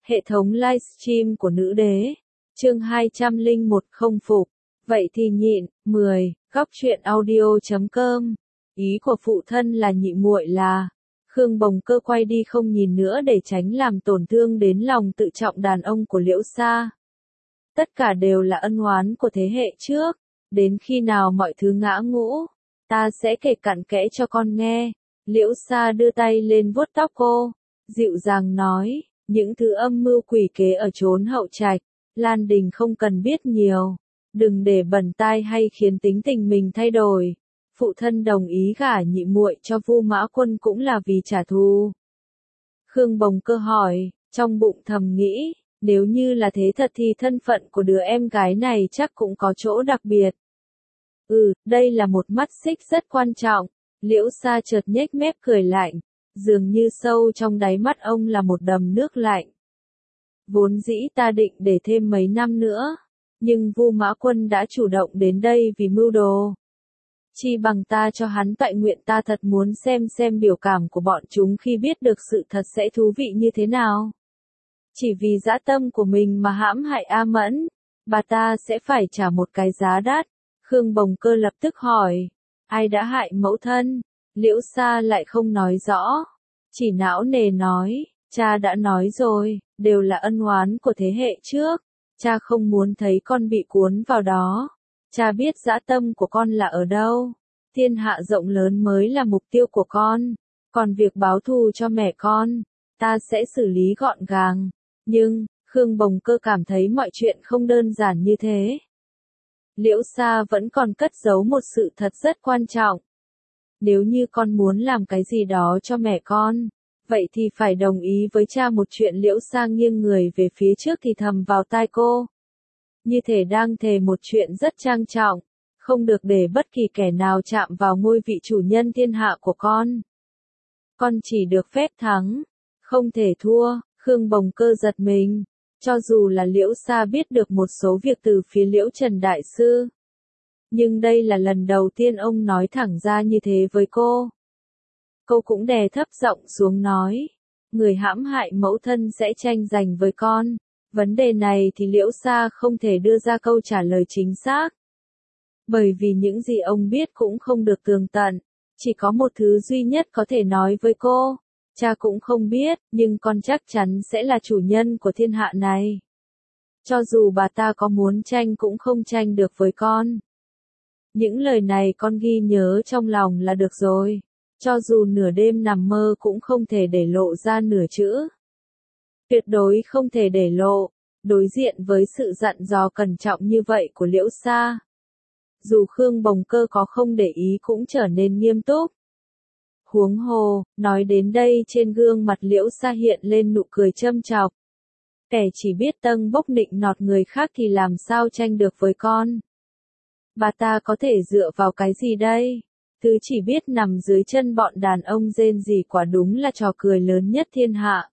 Hệ thống livestream của nữ đế. Chương 201 không phục. Vậy thì nhịn. 10. Góc truyện audio.com. Ý của phụ thân là nhị muội là. Khương Bồng Cơ quay đi không nhìn nữa để tránh làm tổn thương đến lòng tự trọng đàn ông của Liễu Sa. Tất cả đều là ân oán của thế hệ trước. Đến khi nào mọi thứ ngã ngũ, ta sẽ kể cặn kẽ cho con nghe. Liễu Sa đưa tay lên vuốt tóc cô, dịu dàng nói, những thứ âm mưu quỷ kế ở chốn hậu trạch, Lan Đình không cần biết nhiều. Đừng để bẩn tai hay khiến tính tình mình thay đổi. Phụ thân đồng ý gả nhị muội cho Vu Mã Quân cũng là vì trả thù. Khương Bồng Cơ hỏi, trong bụng thầm nghĩ, nếu như là thế thật thì thân phận của đứa em gái này chắc cũng có chỗ đặc biệt. Đây là một mắt xích rất quan trọng. Liễu Sa chợt nhếch mép cười lạnh, dường như sâu trong đáy mắt ông là một đầm nước lạnh. Vốn dĩ ta định để thêm mấy năm nữa, nhưng Vu Mã Quân đã chủ động đến đây vì mưu đồ. Chi bằng ta cho hắn toại nguyện, ta thật muốn xem biểu cảm của bọn chúng khi biết được sự thật sẽ thú vị như thế nào. Chỉ vì dã tâm của mình mà hãm hại A Mẫn, bà ta sẽ phải trả một cái giá đắt. Khương Bồng Cơ lập tức hỏi, ai đã hại mẫu thân? Liễu Sa lại không nói rõ, chỉ não nề nói, cha đã nói rồi, đều là ân oán của thế hệ trước, cha không muốn thấy con bị cuốn vào đó, cha biết dã tâm của con là ở đâu, thiên hạ rộng lớn mới là mục tiêu của con, còn việc báo thù cho mẹ con, ta sẽ xử lý gọn gàng, nhưng, Khương Bồng Cơ cảm thấy mọi chuyện không đơn giản như thế. Liễu Sa vẫn còn cất giấu một sự thật rất quan trọng. Nếu như con muốn làm cái gì đó cho mẹ con, vậy thì phải đồng ý với cha một chuyện. Liễu Sa nghiêng người về phía trước thì thầm vào tai cô. Như thể đang thề một chuyện rất trang trọng, không được để bất kỳ kẻ nào chạm vào ngôi vị chủ nhân thiên hạ của con. Con chỉ được phép thắng, không thể thua. Khương Bồng Cơ giật mình. Cho dù là Liễu Sa biết được một số việc từ phía Liễu Trần Đại Sư, nhưng đây là lần đầu tiên ông nói thẳng ra như thế với cô. Cô cũng đè thấp giọng xuống nói, người hãm hại mẫu thân sẽ tranh giành với con. Vấn đề này thì Liễu Sa không thể đưa ra câu trả lời chính xác. Bởi vì những gì ông biết cũng không được tường tận, chỉ có một thứ duy nhất có thể nói với cô. Cha cũng không biết, nhưng con chắc chắn sẽ là chủ nhân của thiên hạ này. Cho dù bà ta có muốn tranh cũng không tranh được với con. Những lời này con ghi nhớ trong lòng là được rồi. Cho dù nửa đêm nằm mơ cũng không thể để lộ ra nửa chữ. Tuyệt đối không thể để lộ. Đối diện với sự dặn dò cẩn trọng như vậy của Liễu Sa, dù Khương Bồng Cơ có không để ý cũng trở nên nghiêm túc. Huống hồ, nói đến đây trên gương mặt Liễu Sa hiện lên nụ cười châm chọc. Kẻ chỉ biết tâng bốc nịnh nọt người khác thì làm sao tranh được với con. Bà ta có thể dựa vào cái gì đây? Thứ chỉ biết nằm dưới chân bọn đàn ông rên rỉ quả đúng là trò cười lớn nhất thiên hạ.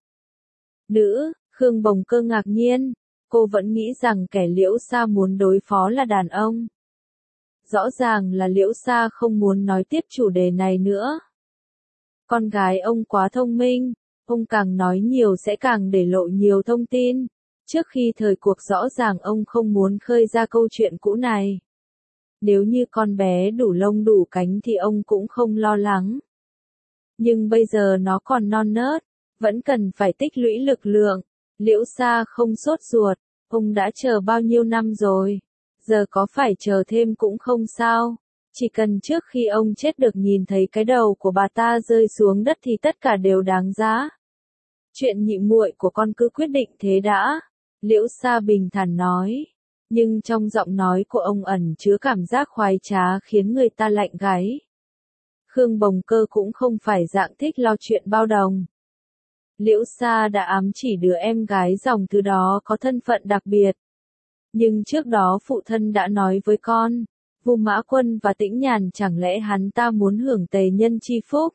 Nữ, Khương Bồng Cơ ngạc nhiên, cô vẫn nghĩ rằng kẻ Liễu Sa muốn đối phó là đàn ông. Rõ ràng là Liễu Sa không muốn nói tiếp chủ đề này nữa. Con gái ông quá thông minh, ông càng nói nhiều sẽ càng để lộ nhiều thông tin. Trước khi thời cuộc rõ ràng ông không muốn khơi ra câu chuyện cũ này. Nếu như con bé đủ lông đủ cánh thì ông cũng không lo lắng. Nhưng bây giờ nó còn non nớt, vẫn cần phải tích lũy lực lượng. Liễu Sa không sốt ruột, ông đã chờ bao nhiêu năm rồi, giờ có phải chờ thêm cũng không sao. Chỉ cần trước khi ông chết được nhìn thấy cái đầu của bà ta rơi xuống đất thì tất cả đều đáng giá. Chuyện nhị muội của con cứ quyết định thế đã. Liễu Sa bình thản nói. Nhưng trong giọng nói của ông ẩn chứa cảm giác khoái trá khiến người ta lạnh gáy. Khương Bồng Cơ cũng không phải dạng thích lo chuyện bao đồng. Liễu Sa đã ám chỉ đứa em gái dòng thứ đó có thân phận đặc biệt. Nhưng trước đó phụ thân đã nói với con. Vu Mã Quân và Tĩnh Nhàn chẳng lẽ hắn ta muốn hưởng tề nhân chi phúc?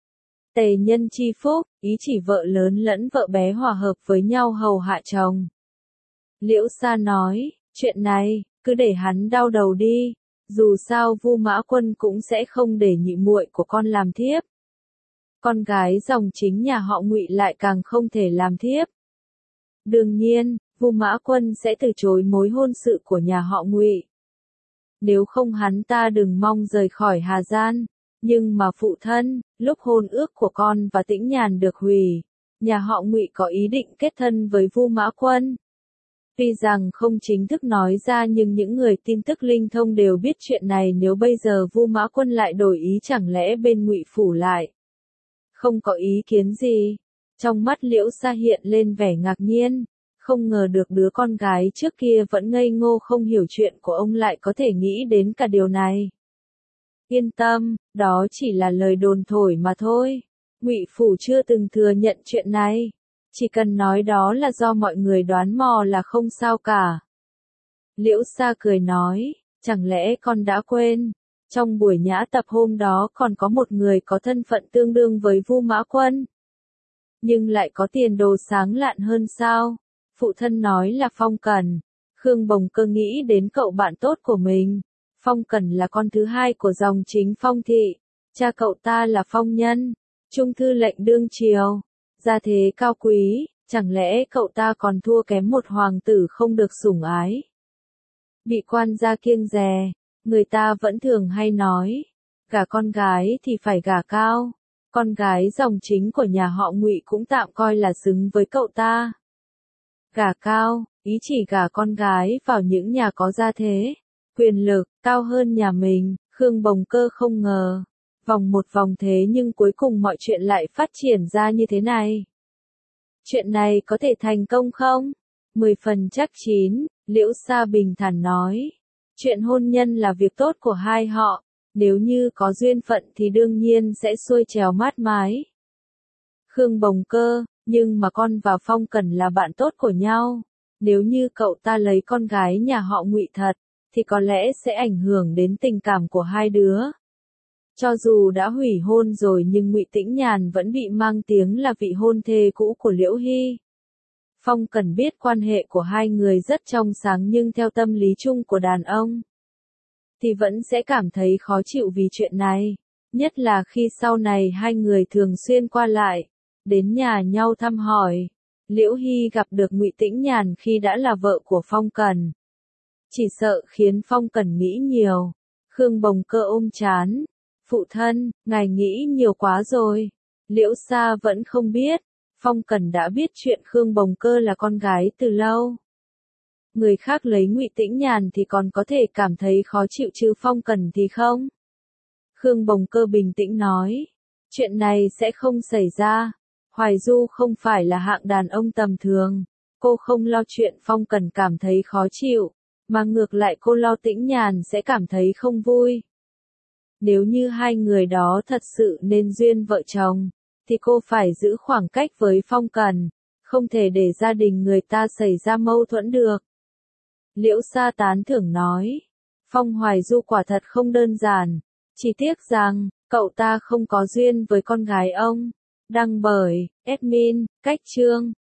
Tề nhân chi phúc, ý chỉ vợ lớn lẫn vợ bé hòa hợp với nhau hầu hạ chồng. Liễu Sa nói, chuyện này, cứ để hắn đau đầu đi, dù sao Vu Mã Quân cũng sẽ không để nhị muội của con làm thiếp. Con gái dòng chính nhà họ Ngụy lại càng không thể làm thiếp. Đương nhiên, Vu Mã Quân sẽ từ chối mối hôn sự của nhà họ Ngụy. Nếu không hắn ta đừng mong rời khỏi Hà Gian. Nhưng mà phụ thân, lúc hôn ước của con và Tĩnh Nhàn được hủy, nhà họ Ngụy có ý định kết thân với Vu Mã Quân. Tuy rằng không chính thức nói ra nhưng những người tin tức linh thông đều biết chuyện này, nếu bây giờ Vu Mã Quân lại đổi ý chẳng lẽ bên Ngụy phủ lại không có ý kiến gì. Trong mắt Liễu Sa hiện lên vẻ ngạc nhiên, không ngờ được đứa con gái trước kia vẫn ngây ngô không hiểu chuyện của ông lại có thể nghĩ đến cả điều này. Yên tâm, đó chỉ là lời đồn thổi mà thôi. Ngụy phủ chưa từng thừa nhận chuyện này. Chỉ cần nói đó là do mọi người đoán mò là không sao cả. Liễu Sa cười nói, chẳng lẽ con đã quên, trong buổi nhã tập hôm đó còn có một người có thân phận tương đương với Vu Mã Quân. Nhưng lại có tiền đồ sáng lạn hơn sao? Phụ thân nói là Phong Cẩn. Khương Bồng Cơ nghĩ đến cậu bạn tốt của mình. Phong Cẩn là con thứ hai của dòng chính Phong thị. Cha cậu ta là Phong Nhân, trung thư lệnh đương triều. Gia thế cao quý, chẳng lẽ cậu ta còn thua kém một hoàng tử không được sủng ái? Bị quan gia kiêng dè, người ta vẫn thường hay nói, gả con gái thì phải gả cao. Con gái dòng chính của nhà họ Ngụy cũng tạm coi là xứng với cậu ta. Gả cao, ý chỉ gả con gái vào những nhà có gia thế, quyền lực, cao hơn nhà mình. Khương Bồng Cơ không ngờ, vòng một vòng thế nhưng cuối cùng mọi chuyện lại phát triển ra như thế này. Chuyện này có thể thành công không? 10 phần chắc chín, Liễu Sa bình thản nói. Chuyện hôn nhân là việc tốt của hai họ, nếu như có duyên phận thì đương nhiên sẽ xuôi trèo mát mái. Khương Bồng Cơ, nhưng mà con và Phong Cẩn là bạn tốt của nhau. Nếu như cậu ta lấy con gái nhà họ Ngụy thật, thì có lẽ sẽ ảnh hưởng đến tình cảm của hai đứa. Cho dù đã hủy hôn rồi nhưng Ngụy Tĩnh Nhàn vẫn bị mang tiếng là vị hôn thê cũ của Liễu Hy. Phong Cẩn biết quan hệ của hai người rất trong sáng nhưng theo tâm lý chung của đàn ông, thì vẫn sẽ cảm thấy khó chịu vì chuyện này. Nhất là khi sau này hai người thường xuyên qua lại, đến nhà nhau thăm hỏi. Liễu Hy gặp được Ngụy Tĩnh Nhàn khi đã là vợ của Phong Cẩn. Chỉ sợ khiến Phong Cẩn nghĩ nhiều. Khương Bồng Cơ ôm trán. Phụ thân, ngài nghĩ nhiều quá rồi. Liễu Sa vẫn không biết. Phong Cẩn đã biết chuyện Khương Bồng Cơ là con gái từ lâu. Người khác lấy Ngụy Tĩnh Nhàn thì còn có thể cảm thấy khó chịu chứ Phong Cẩn thì không. Khương Bồng Cơ bình tĩnh nói. Chuyện này sẽ không xảy ra. Hoài Du không phải là hạng đàn ông tầm thường. Cô không lo chuyện Phong Cẩn cảm thấy khó chịu, mà ngược lại cô lo Tĩnh Nhàn sẽ cảm thấy không vui. Nếu như hai người đó thật sự nên duyên vợ chồng, thì cô phải giữ khoảng cách với Phong Cẩn, không thể để gia đình người ta xảy ra mâu thuẫn được. Liễu Sa tán thưởng nói, Phong Hoài Du quả thật không đơn giản, chỉ tiếc rằng, cậu ta không có duyên với con gái ông. Đăng bởi, admin, Cách Chương.